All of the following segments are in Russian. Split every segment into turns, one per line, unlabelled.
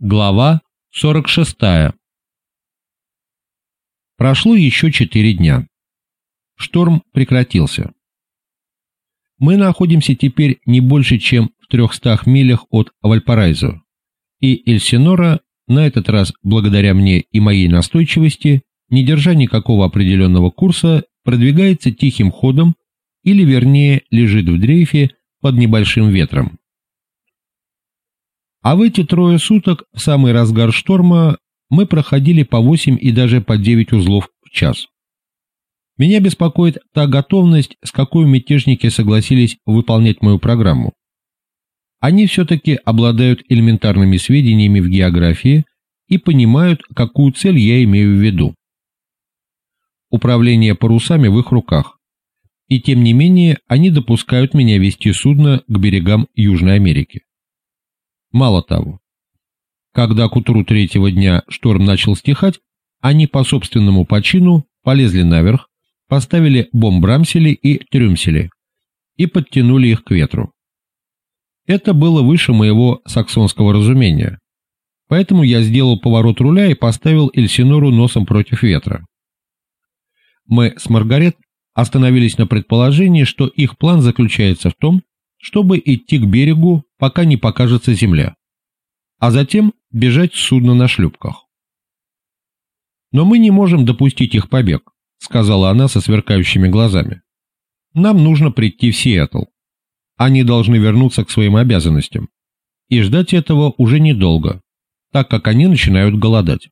Глава 46. Прошло еще 4 дня. Шторм прекратился. Мы находимся теперь не больше, чем в 300 милях от Вальпараизо, и Эльсинора, на этот раз благодаря мне и моей настойчивости, не держа никакого определенного курса, продвигается тихим ходом, или вернее лежит в дрейфе под небольшим ветром. А в эти 3 суток, в самый разгар шторма, мы проходили по 8 и даже по 9 узлов в час. Меня беспокоит та готовность, с какой мятежники согласились выполнять мою программу. Они все-таки обладают элементарными сведениями в географии и понимают, какую цель я имею в виду. Управление парусами в их руках, и тем не менее они допускают меня вести судно к берегам Южной Америки. Мало того, когда к утру 3-го дня шторм начал стихать, они по собственному почину полезли наверх, поставили бомбрамсели и трюмсели и подтянули их к ветру. Это было выше моего саксонского разумения, поэтому я сделал поворот руля и поставил Эльсинору носом против ветра. Мы с Маргарет остановились на предположении, что их план заключается в том, чтобы идти к берегу, пока не покажется земля, а затем бежать с судна на шлюпках. «Но мы не можем допустить их побег», — сказала она со сверкающими глазами. «Нам нужно прийти в Сиэтл. Они должны вернуться к своим обязанностям. И ждать этого уже недолго, так как они начинают голодать».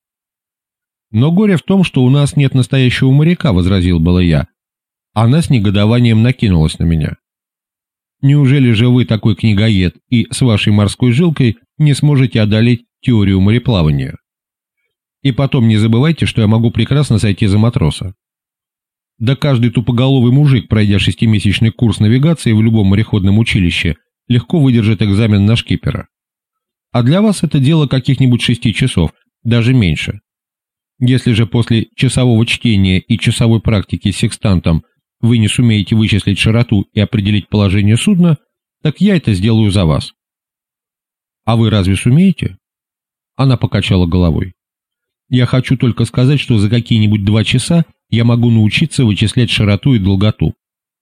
«Но горе в том, что у нас нет настоящего моряка», — возразил было я. Она с негодованием накинулась на меня. «Неужели же вы такой книгоед и с вашей морской жилкой не сможете одолеть теорию мореплавания? И потом не забывайте, что я могу прекрасно сойти за матроса. Да каждый тупоголовый мужик, пройдя 6-месячный курс навигации в любом мореходном училище, легко выдержит экзамен на шкипера. А для вас это дело каких-нибудь 6 часов, даже меньше. Если же после часового чтения и часовой практики с секстантом вы не сумеете вычислить широту и определить положение судна, так я это сделаю за вас». «А вы разве сумеете?» Она покачала головой. «Я хочу только сказать, что за какие-нибудь 2 часа я могу научиться вычислять широту и долготу».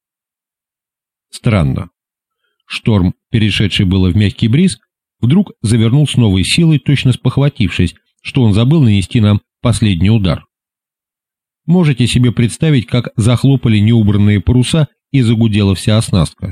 Странно. Шторм, перешедший было в мягкий бриз, вдруг завернул с новой силой, точно спохватившись, что он забыл нанести нам последний удар. Можете себе представить, как захлопали неубранные паруса и загудела вся оснастка.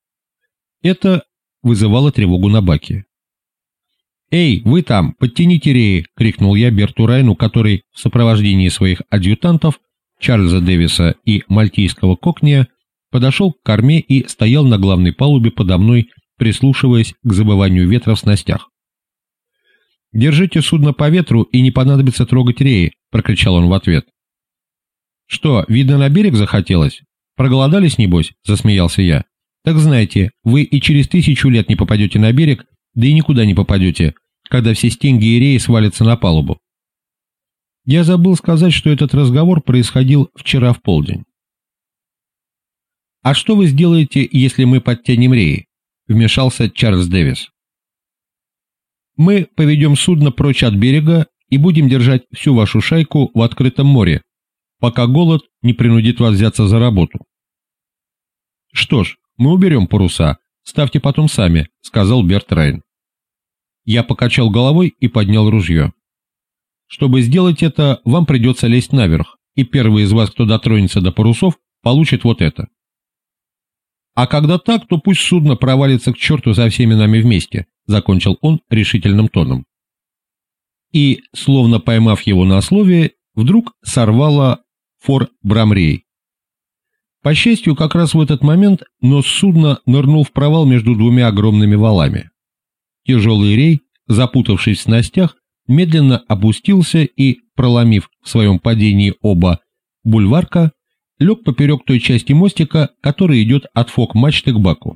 Это вызывало тревогу на баке. «Эй, вы там, подтяните реи!» — крикнул я Берту Райну, который в сопровождении своих адъютантов, Чарльза Дэвиса и мальтийского Кокния, подошел к корме и стоял на главной палубе подо мной, прислушиваясь к забыванию ветра в снастях. «Держите судно по ветру, и не понадобится трогать реи!» — прокричал он в ответ. «Что, видно, на берег захотелось? Проголодались, небось?» — засмеялся я. «Так знаете, вы и через 1000 лет не попадете на берег, да и никуда не попадете, когда все стенги и реи свалятся на палубу». Я забыл сказать, что этот разговор происходил вчера в полдень. «А что вы сделаете, если мы подтянем реи?» — вмешался Чарльз Дэвис. «Мы поведем судно прочь от берега и будем держать всю вашу шайку в открытом море, пока голод не принудит вас взяться за работу». «Что ж, мы уберем паруса, ставьте потом сами», — сказал Берт Райн. Я покачал головой и поднял ружье. «Чтобы сделать это, вам придется лезть наверх, и первый из вас, кто дотронется до парусов, получит вот это. А когда так, то пусть судно провалится к черту со всеми нами вместе», — закончил он решительным тоном. И, словно поймав его на слове, вдруг сорвало фор Брамрей. По счастью, как раз в этот момент нос судна нырнул в провал между 2 огромными валами. Тяжелый рей, запутавшись в снастях, медленно опустился и, проломив в своем падении оба бульварка, лег поперек той части мостика, которая идет от фок-мачты к баку.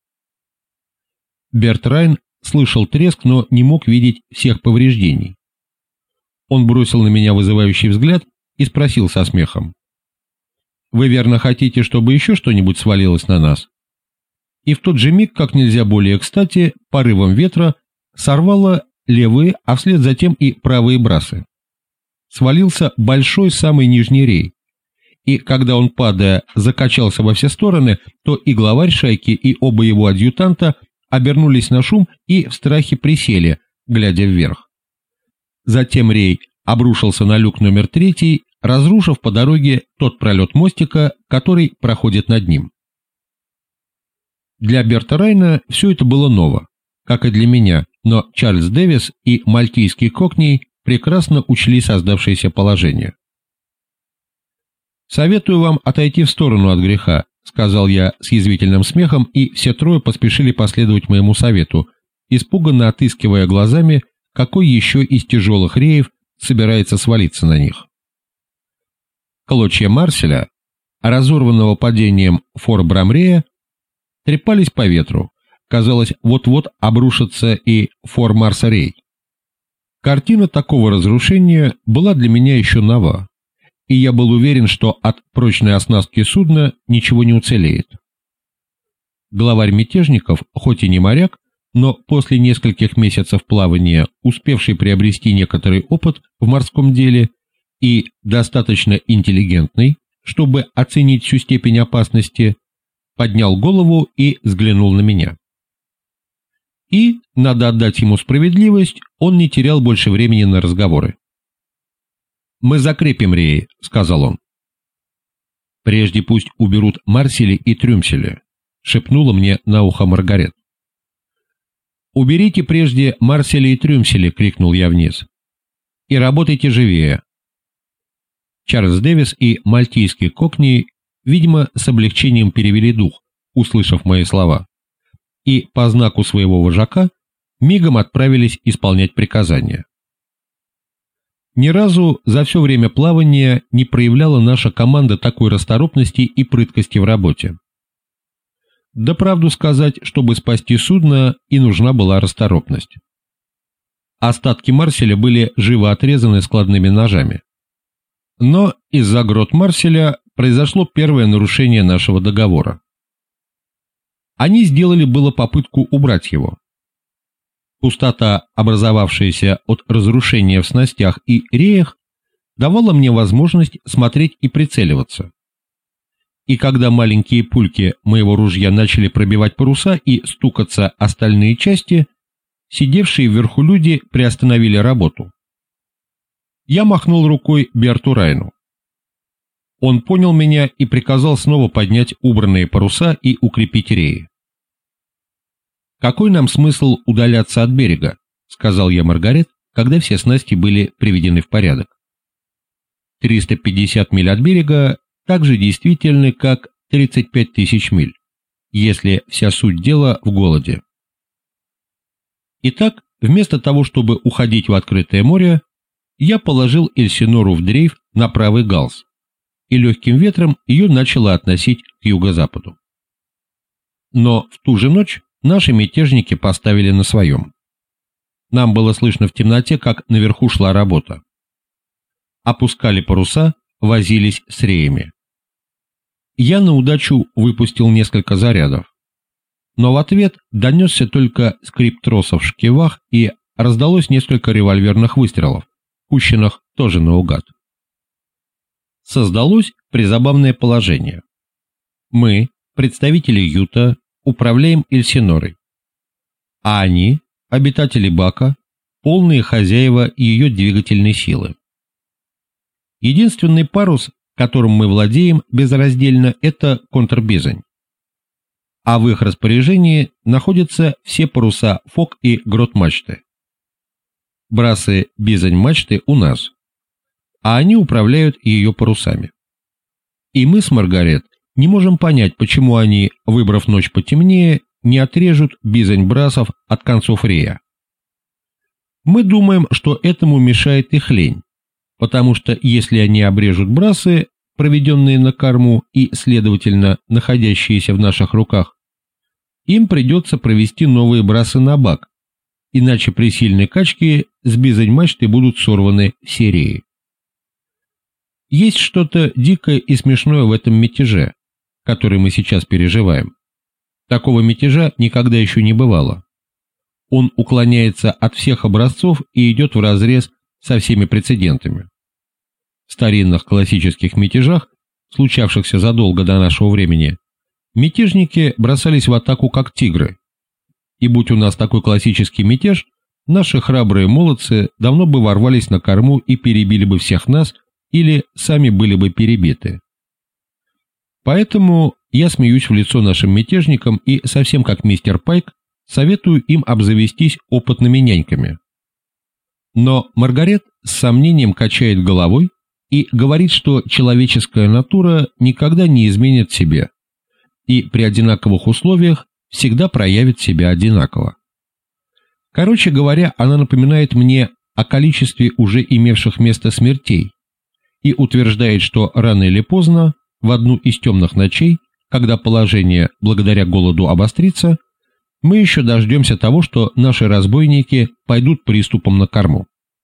Берт Райн слышал треск, но не мог видеть всех повреждений. Он бросил на меня вызывающий взгляд и спросил со смехом: «Вы верно хотите, чтобы еще что-нибудь свалилось на нас?» И в тот же миг, как нельзя более кстати, порывом ветра сорвало левые, а вслед за тем и правые брасы. Свалился большой самый нижний рей, и когда он, падая, закачался во все стороны, то и главарь шайки, и оба его адъютанта обернулись на шум и в страхе присели, глядя вверх. Затем рей обрушился на люк номер 3, разрушив по дороге тот пролет мостика, который проходит над ним. Для Берта Райна все это было ново, как и для меня, но Чарльз Дэвис и мальтийский Кокни прекрасно учли создавшееся положение. «Советую вам отойти в сторону от греха», — сказал я с язвительным смехом, и все трое поспешили последовать моему совету, испуганно отыскивая глазами, какой еще из тяжелых реев собирается свалиться на них. Клочья Марселя, разорванного падением Фор-Брамрея, трепались по ветру. Казалось, вот-вот обрушится и Фор-Марса-Рей. Картина такого разрушения была для меня еще нова, и я был уверен, что от прочной оснастки судна ничего не уцелеет. Главарь мятежников, хоть и не моряк, но после нескольких месяцев плавания, успевший приобрести некоторый опыт в морском деле и достаточно интеллигентный, чтобы оценить всю степень опасности, поднял голову и взглянул на меня. И, надо отдать ему справедливость, он не терял больше времени на разговоры. «Мы закрепим реи», — сказал он. «Прежде пусть уберут Марсели и Трюмсели», — шепнула мне на ухо Маргарет. «Уберите прежде Марсели и Трюмсели», — крикнул я вниз. «И работайте живее». Чарльз Дэвис и мальтийский Кокни, видимо, с облегчением перевели дух, услышав мои слова, и по знаку своего вожака мигом отправились исполнять приказания. Ни разу за все время плавания не проявляла наша команда такой расторопности и прыткости в работе. Да правду сказать, чтобы спасти судно, и нужна была расторопность. Остатки Марселя были живо отрезаны складными ножами. Но из-за грот Марселя произошло первое нарушение нашего договора. Они сделали было попытку убрать его. Пустота, образовавшаяся от разрушения в снастях и реях, давала мне возможность смотреть и прицеливаться. И когда маленькие пульки моего ружья начали пробивать паруса и стукаться остальные части, сидевшие вверху люди приостановили работу. Я махнул рукой Берту Райну. Он понял меня и приказал снова поднять убранные паруса и укрепить реи. «Какой нам смысл удаляться от берега?» — сказал я Маргарет, когда все снасти были приведены в порядок. 350 миль от берега так же действительны, как 35 тысяч миль, если вся суть дела в голоде. Итак, вместо того, чтобы уходить в открытое море, я положил Эльсинору в дрейф на правый галс, и легким ветром ее начало относить к юго-западу. Но в ту же ночь наши мятежники поставили на своем. Нам было слышно в темноте, как наверху шла работа. Опускали паруса, возились с реями. Я на удачу выпустил несколько зарядов, но в ответ донесся только скрип тросов в шкивах и раздалось несколько револьверных выстрелов, пущенных тоже наугад. Создалось призабавное положение. Мы, представители Юта, управляем Эльсинорой, а они, обитатели Бака, полные хозяева ее двигательной силы. Единственный парус, которым мы владеем безраздельно, это контрбизонь, а в их распоряжении находятся все паруса фок и грот-мачты. Брасы бизонь-мачты у нас, а они управляют ее парусами. И мы с Маргарет не можем понять, почему они, выбрав ночь потемнее, не отрежут бизонь-брасов от концов рея. Мы думаем, что этому мешает их лень, потому что если они обрежут брасы, проведенные на корму и, следовательно, находящиеся в наших руках, им придется провести новые брасы на бак, иначе при сильной качке с бизонь-мачты будут сорваны все реи. Есть что-то дикое и смешное в этом мятеже, который мы сейчас переживаем. Такого мятежа никогда еще не бывало. Он уклоняется от всех образцов и идет вразрез со всеми прецедентами. В старинных классических мятежах, случавшихся задолго до нашего времени, мятежники бросались в атаку как тигры. И будь у нас такой классический мятеж, наши храбрые молодцы давно бы ворвались на корму и перебили бы всех нас, или сами были бы перебиты. Поэтому я смеюсь в лицо нашим мятежникам и, совсем как мистер Пайк, советую им обзавестись опытными няньками. Но Маргарет с сомнением качает головой и говорит, что человеческая натура никогда не изменит себе и при одинаковых условиях всегда проявит себя одинаково. Короче говоря, она напоминает мне о количестве уже имевших место смертей и утверждает, что рано или поздно, в одну из темных ночей, когда положение благодаря голоду обострится, мы еще дождемся того, что наши разбойники пойдут приступом на корму.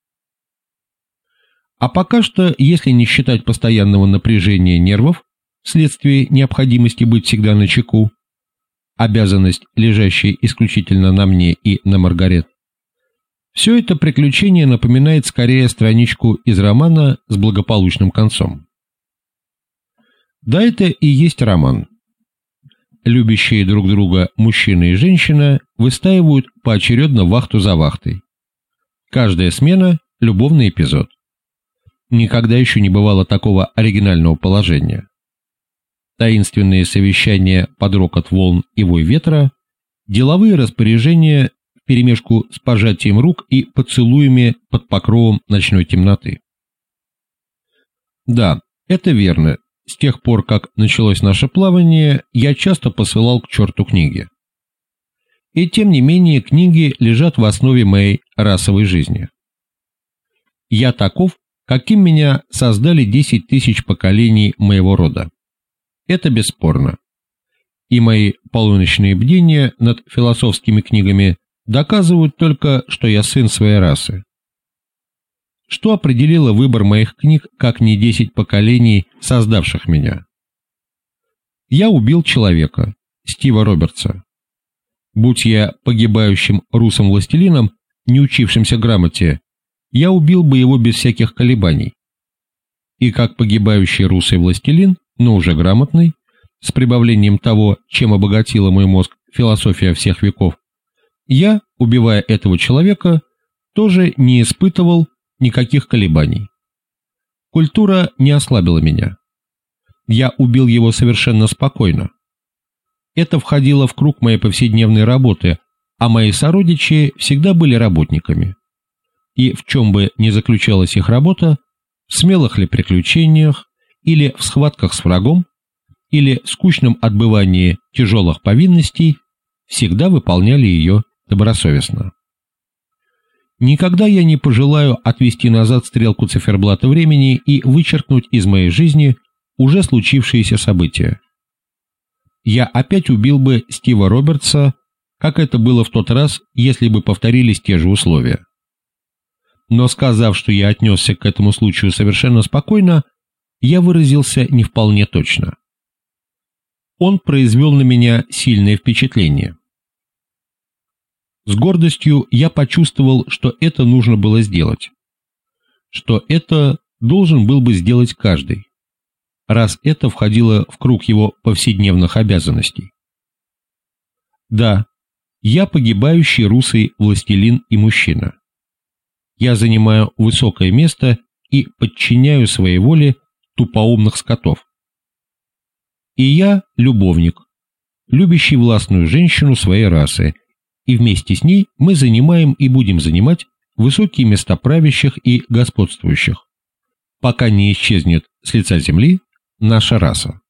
А пока что, если не считать постоянного напряжения нервов, вследствие необходимости быть всегда начеку, обязанность, лежащая исключительно на мне и на Маргарет, все это приключение напоминает скорее страничку из романа с благополучным концом. Да, это и есть роман. Любящие друг друга мужчина и женщина выстаивают поочередно вахту за вахтой. Каждая смена – любовный эпизод. Никогда еще не бывало такого оригинального положения. Таинственные совещания под рокот волн и вой ветра, деловые распоряжения вперемешку с пожатием рук и поцелуями под покровом ночной темноты. Да, это верно. С тех пор, как началось наше плавание, я часто посылал к черту книги. И тем не менее книги лежат в основе моей расовой жизни. Я таков, каким меня создали 10 тысяч поколений моего рода. Это бесспорно. И мои полуночные бдения над философскими книгами доказывают только, что я сын своей расы. Что определило выбор моих книг, как не 10 поколений, создавших меня? Я убил человека, Стива Робертса. Будь я погибающим русым властелином, не учившимся грамоте, я убил бы его без всяких колебаний. И как погибающий русый властелин, но уже грамотный, с прибавлением того, чем обогатила мой мозг философия всех веков, я, убивая этого человека, тоже не испытывал никаких колебаний. Культура не ослабила меня. Я убил его совершенно спокойно. Это входило в круг моей повседневной работы, а мои сородичи всегда были работниками. И в чем бы ни заключалась их работа, в смелых ли приключениях, или в схватках с врагом, или в скучном отбывании тяжелых повинностей, всегда выполняли ее добросовестно. Никогда я не пожелаю отвести назад стрелку циферблата времени и вычеркнуть из моей жизни уже случившиеся события. Я опять убил бы Стива Робертса, как это было в тот раз, если бы повторились те же условия. Но сказав, что я отнесся к этому случаю совершенно спокойно, я выразился не вполне точно. Он произвел на меня сильное впечатление. С гордостью я почувствовал, что это нужно было сделать, что это должен был бы сделать каждый, раз это входило в круг его повседневных обязанностей. Да, я погибающий русый властелин и мужчина. Я занимаю высокое место и подчиняю своей воле тупоумных скотов. И я любовник, любящий властную женщину своей расы, и вместе с ней мы занимаем и будем занимать высокие места правящих и господствующих, пока не исчезнет с лица земли наша раса.